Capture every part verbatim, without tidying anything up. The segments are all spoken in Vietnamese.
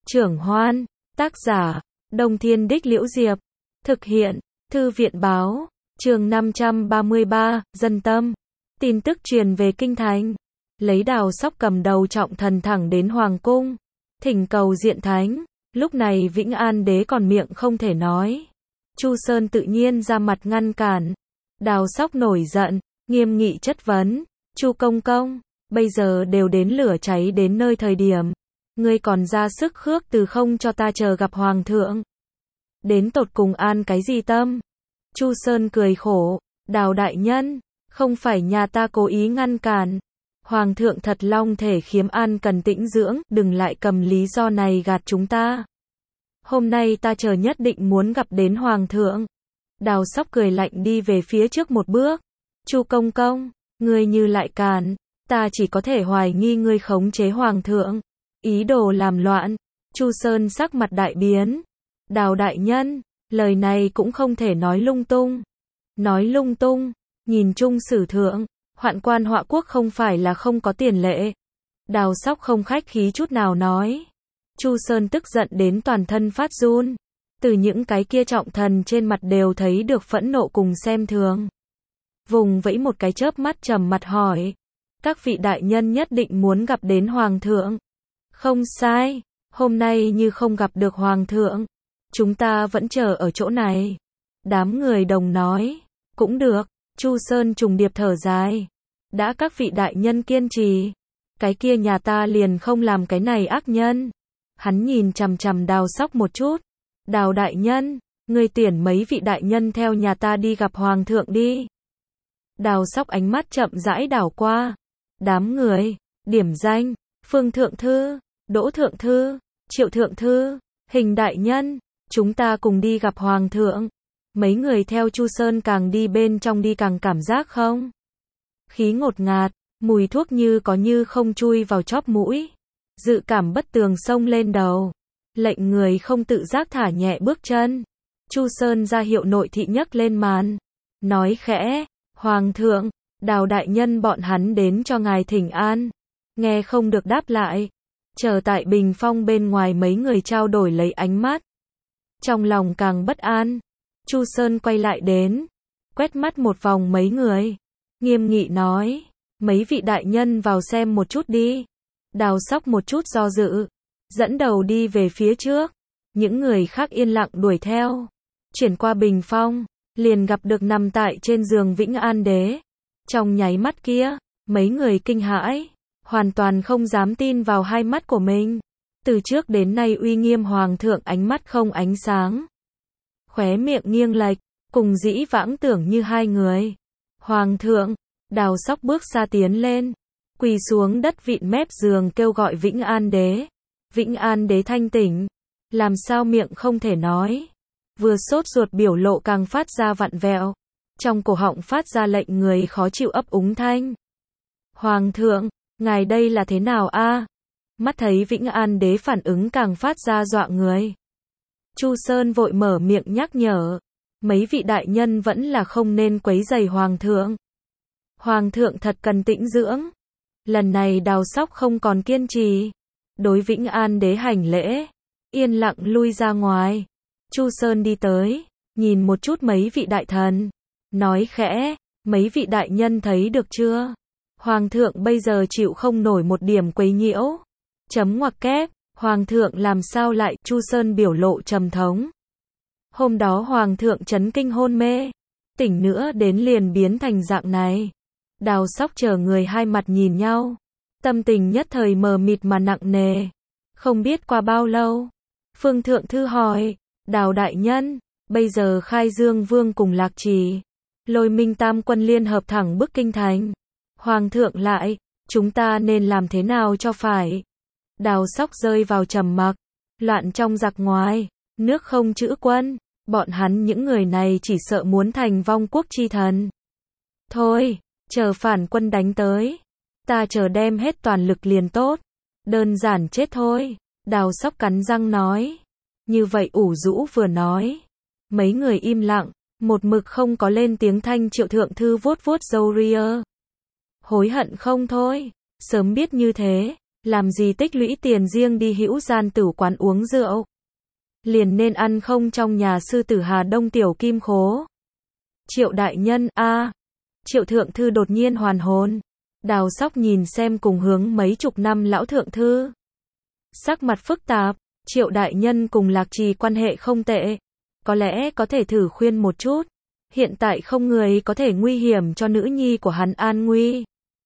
Trưởng Hoan, tác giả, Đông Thiên Đích Liễu Diệp, thực hiện, Thư viện Báo, chương năm trăm ba mươi ba, Dân Tâm. Tin tức truyền về Kinh Thành, lấy Đào Sóc cầm đầu trọng thần thẳng đến Hoàng Cung, thỉnh cầu diện thánh. Lúc này Vĩnh An Đế còn miệng không thể nói. Chu Sơn tự nhiên ra mặt ngăn cản. Đào Sóc nổi giận, nghiêm nghị chất vấn, Chu công công, bây giờ đều đến lửa cháy đến nơi thời điểm, ngươi còn ra sức khước từ không cho ta chờ gặp Hoàng thượng. Đến tột cùng an cái gì tâm? Chu Sơn cười khổ, Đào đại nhân, không phải nhà ta cố ý ngăn cản. Hoàng thượng thật long thể khiếm an cần tĩnh dưỡng, đừng lại cầm lý do này gạt chúng ta. Hôm nay ta chờ nhất định muốn gặp đến Hoàng thượng. Đào Sóc cười lạnh đi về phía trước một bước. Chu công công, ngươi như lại cản, ta chỉ có thể hoài nghi ngươi khống chế Hoàng thượng, ý đồ làm loạn. Chu Sơn sắc mặt đại biến. Đào đại nhân, lời này cũng không thể nói lung tung. Nói lung tung, nhìn chung sử thượng, hoạn quan họa quốc không phải là không có tiền lệ. Đào Sóc không khách khí chút nào nói. Chu Sơn tức giận đến toàn thân phát run. Từ những cái kia trọng thần trên mặt đều thấy được phẫn nộ cùng xem thường. Vùng vẫy một cái chớp mắt trầm mặt hỏi. Các vị đại nhân nhất định muốn gặp đến Hoàng thượng. Không sai, hôm nay như không gặp được Hoàng thượng, chúng ta vẫn chờ ở chỗ này. Đám người đồng nói. Cũng được. Chu Sơn trùng điệp thở dài. Đã các vị đại nhân kiên trì, cái kia nhà ta liền không làm cái này ác nhân. Hắn nhìn chằm chằm Đào Sóc một chút. Đào đại nhân, ngươi tuyển mấy vị đại nhân theo nhà ta đi gặp Hoàng thượng đi. Đào Sóc ánh mắt chậm rãi đảo qua. Đám người, điểm danh, Phương Thượng Thư, Đỗ Thượng Thư, Triệu Thượng Thư, Hình đại nhân, chúng ta cùng đi gặp Hoàng thượng. Mấy người theo Chu Sơn càng đi bên trong đi càng cảm giác không khí ngột ngạt, mùi thuốc như có như không chui vào chóp mũi. Dự cảm bất tường xông lên đầu, lệnh người không tự giác thả nhẹ bước chân. Chu Sơn ra hiệu nội thị nhấc lên màn, nói khẽ, Hoàng thượng, Đào đại nhân bọn hắn đến cho ngài thỉnh an. Nghe không được đáp lại, chờ tại bình phong bên ngoài mấy người trao đổi lấy ánh mắt. Trong lòng càng bất an, Chu Sơn quay lại đến, quét mắt một vòng mấy người, nghiêm nghị nói, mấy vị đại nhân vào xem một chút đi. Đào Sóc một chút do dự, dẫn đầu đi về phía trước, những người khác yên lặng đuổi theo. Chuyển qua bình phong, liền gặp được nằm tại trên giường Vĩnh An Đế. Trong nháy mắt kia, mấy người kinh hãi, hoàn toàn không dám tin vào hai mắt của mình. Từ trước đến nay uy nghiêm Hoàng thượng ánh mắt không ánh sáng, khóe miệng nghiêng lệch, cùng dĩ vãng tưởng như hai người. Hoàng thượng, Đào Sóc bước xa tiến lên, quỳ xuống đất vịn mép giường kêu gọi Vĩnh An Đế. Vĩnh An Đế thanh tỉnh, làm sao miệng không thể nói. Vừa sốt ruột biểu lộ càng phát ra vặn vẹo, trong cổ họng phát ra lệnh người khó chịu ấp úng thanh. Hoàng thượng, ngài đây là thế nào a? Mắt thấy Vĩnh An Đế phản ứng càng phát ra dọa người. Chu Sơn vội mở miệng nhắc nhở, mấy vị đại nhân vẫn là không nên quấy rầy Hoàng thượng. Hoàng thượng thật cần tĩnh dưỡng. Lần này Đào Sóc không còn kiên trì, đối Vĩnh An Đế hành lễ, yên lặng lui ra ngoài. Chu Sơn đi tới, nhìn một chút mấy vị đại thần, nói khẽ, mấy vị đại nhân thấy được chưa? Hoàng thượng bây giờ chịu không nổi một điểm quấy nhiễu. Chấm ngoặc kép, Hoàng thượng làm sao lại? Chu Sơn biểu lộ trầm thống. Hôm đó Hoàng thượng chấn kinh hôn mê, tỉnh nữa đến liền biến thành dạng này. Đào Sóc chờ người hai mặt nhìn nhau, tâm tình nhất thời mờ mịt mà nặng nề. Không biết qua bao lâu, Phương Thượng Thư hỏi, Đào đại nhân, bây giờ Khai Dương Vương cùng Lạc Trì, Lôi Minh tam quân liên hợp thẳng bức Kinh Thành. Hoàng thượng lại, chúng ta nên làm thế nào cho phải? Đào Sóc rơi vào trầm mặc, loạn trong giặc ngoài, nước không trữ quân, bọn hắn những người này chỉ sợ muốn thành vong quốc chi thần. Thôi, chờ phản quân đánh tới, ta chờ đem hết toàn lực liền tốt, đơn giản chết thôi. Đào Sóc cắn răng nói. Như vậy ủ rũ vừa nói, mấy người im lặng, một mực không có lên tiếng thanh. Triệu Thượng Thư vuốt vuốt râu ria, hối hận không thôi, sớm biết như thế, Làm gì tích lũy tiền riêng đi hữu gian tử quán uống rượu. Liền nên ăn không trong nhà sư tử Hà Đông tiểu kim khố. Triệu đại nhân, a à. Triệu thượng thư đột nhiên hoàn hồn. Đào Sóc nhìn xem cùng hướng mấy chục năm lão thượng thư. Sắc mặt phức tạp, Triệu đại nhân cùng Lạc Trì quan hệ không tệ. Có lẽ có thể thử khuyên một chút. Hiện tại không người có thể nguy hiểm cho nữ nhi của hắn an nguy.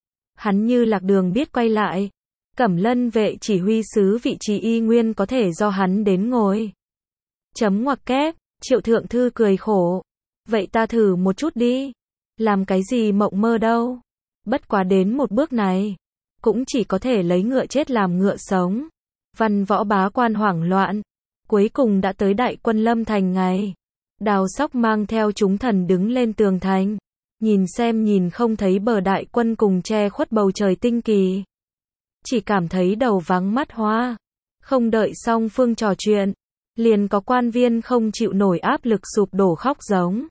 Hắn như lạc đường biết quay lại. Cẩm Lân vệ chỉ huy sứ vị trí y nguyên có thể do hắn đến ngồi. Chấm ngoặc kép, Triệu thượng thư cười khổ. Vậy ta thử một chút đi. Làm cái gì mộng mơ đâu. Bất quá đến một bước này. Cũng chỉ có thể lấy ngựa chết làm ngựa sống. Văn võ bá quan hoảng loạn. Cuối cùng đã tới đại quân Lâm Thành ngày. Đào Sóc mang theo chúng thần đứng lên tường thành. Nhìn xem nhìn không thấy bờ đại quân cùng che khuất bầu trời tinh kỳ. Chỉ cảm thấy đầu vắng mắt hoa. Không đợi song phương trò chuyện. Liền có quan viên không chịu nổi áp lực sụp đổ khóc giống.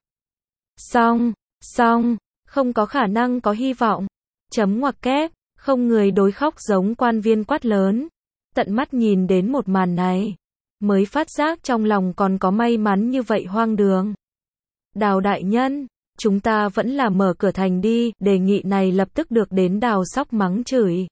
Xong, xong, không có khả năng có hy vọng. Chấm ngoặc kép, không người đối khóc giống quan viên quát lớn. Tận mắt nhìn đến một màn này. Mới phát giác trong lòng còn có may mắn như vậy hoang đường. Đào đại nhân, chúng ta vẫn là mở cửa thành đi, đề nghị này lập tức được đến Đào Sóc mắng chửi.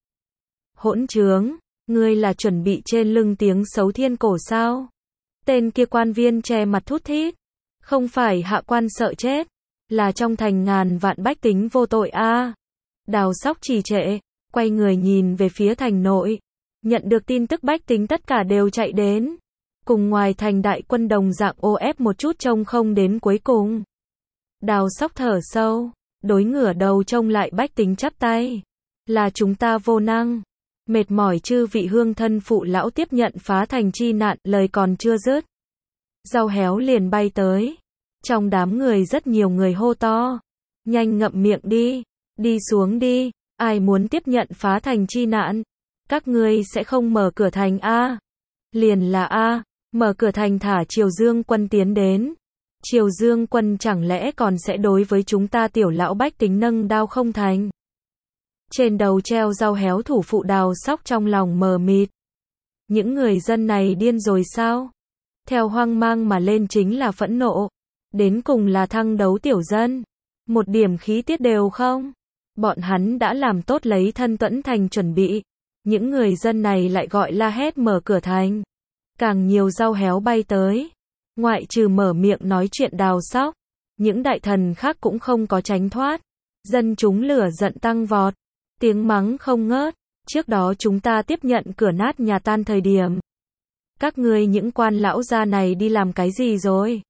Hỗn trướng, ngươi là chuẩn bị trên lưng tiếng xấu thiên cổ sao? Tên kia quan viên che mặt thút thít. Không phải hạ quan sợ chết, là trong thành ngàn vạn bách tính vô tội a. À. Đào Sóc trì trệ, quay người nhìn về phía thành nội. Nhận được tin tức bách tính tất cả đều chạy đến. Cùng ngoài thành đại quân đồng dạng ô ép một chút trông không đến cuối cùng. Đào Sóc thở sâu, đối ngửa đầu trông lại bách tính chắp tay. Là chúng ta vô năng. Mệt mỏi chư vị hương thân phụ lão tiếp nhận phá thành chi nạn, lời còn chưa dứt. Rau héo liền bay tới. Trong đám người rất nhiều người hô to. Nhanh ngậm miệng đi. Đi xuống đi. Ai muốn tiếp nhận phá thành chi nạn? Các ngươi sẽ không mở cửa thành a? Liền là a, mở cửa thành thả Triều Dương quân tiến đến. Triều Dương quân chẳng lẽ còn sẽ đối với chúng ta tiểu lão bách tính nâng đao không thành? Trên đầu treo rau héo thủ phụ Đào Sóc trong lòng mờ mịt. Những người dân này điên rồi sao? Theo hoang mang mà lên chính là phẫn nộ. Đến cùng là thăng đấu tiểu dân. Một điểm khí tiết đều không? Bọn hắn đã làm tốt lấy thân tuẫn thành chuẩn bị. Những người dân này lại gọi la hét mở cửa thành. Càng nhiều rau héo bay tới. Ngoại trừ mở miệng nói chuyện Đào Sóc. Những đại thần khác cũng không có tránh thoát. Dân chúng lửa giận tăng vọt. Tiếng mắng không ngớt. Trước đó chúng ta tiếp nhận cửa nát nhà tan thời điểm. Các ngươi những quan lão gia này đi làm cái gì rồi?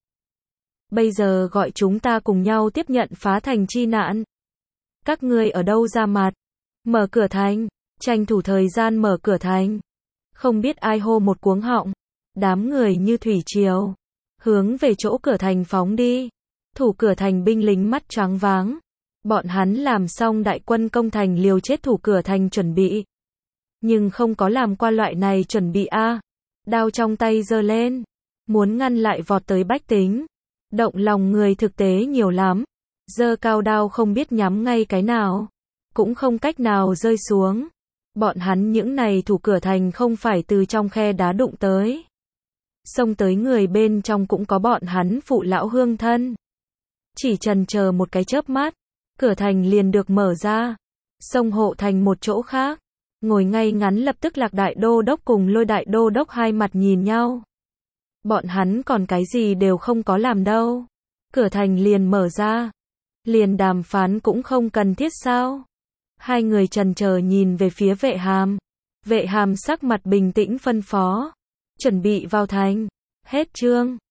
Bây giờ gọi chúng ta cùng nhau tiếp nhận phá thành chi nạn. Các ngươi ở đâu ra mặt? Mở cửa thành. Tranh thủ thời gian mở cửa thành. Không biết ai hô một cuống họng. Đám người như thủy triều. Hướng về chỗ cửa thành phóng đi. Thủ cửa thành binh lính mắt choáng váng. Bọn hắn làm xong đại quân công thành liều chết thủ cửa thành chuẩn bị. Nhưng không có làm qua loại này chuẩn bị a. À. Đao trong tay giơ lên. Muốn ngăn lại vọt tới bách tính. Động lòng người thực tế nhiều lắm. Giơ cao đao không biết nhắm ngay cái nào. Cũng không cách nào rơi xuống. Bọn hắn những này thủ cửa thành không phải từ trong khe đá đụng tới. Xông tới người bên trong cũng có bọn hắn phụ lão hương thân. Chỉ chần chờ một cái chớp mắt. Cửa thành liền được mở ra. Xông hộ thành một chỗ khác. Ngồi ngay ngắn lập tức Lạc đại đô đốc cùng Lôi đại đô đốc hai mặt nhìn nhau. Bọn hắn còn cái gì đều không có làm đâu. Cửa thành liền mở ra. Liền đàm phán cũng không cần thiết sao. Hai người chần chờ nhìn về phía Vệ Hàm. Vệ Hàm sắc mặt bình tĩnh phân phó. Chuẩn bị vào thành. Hết chương.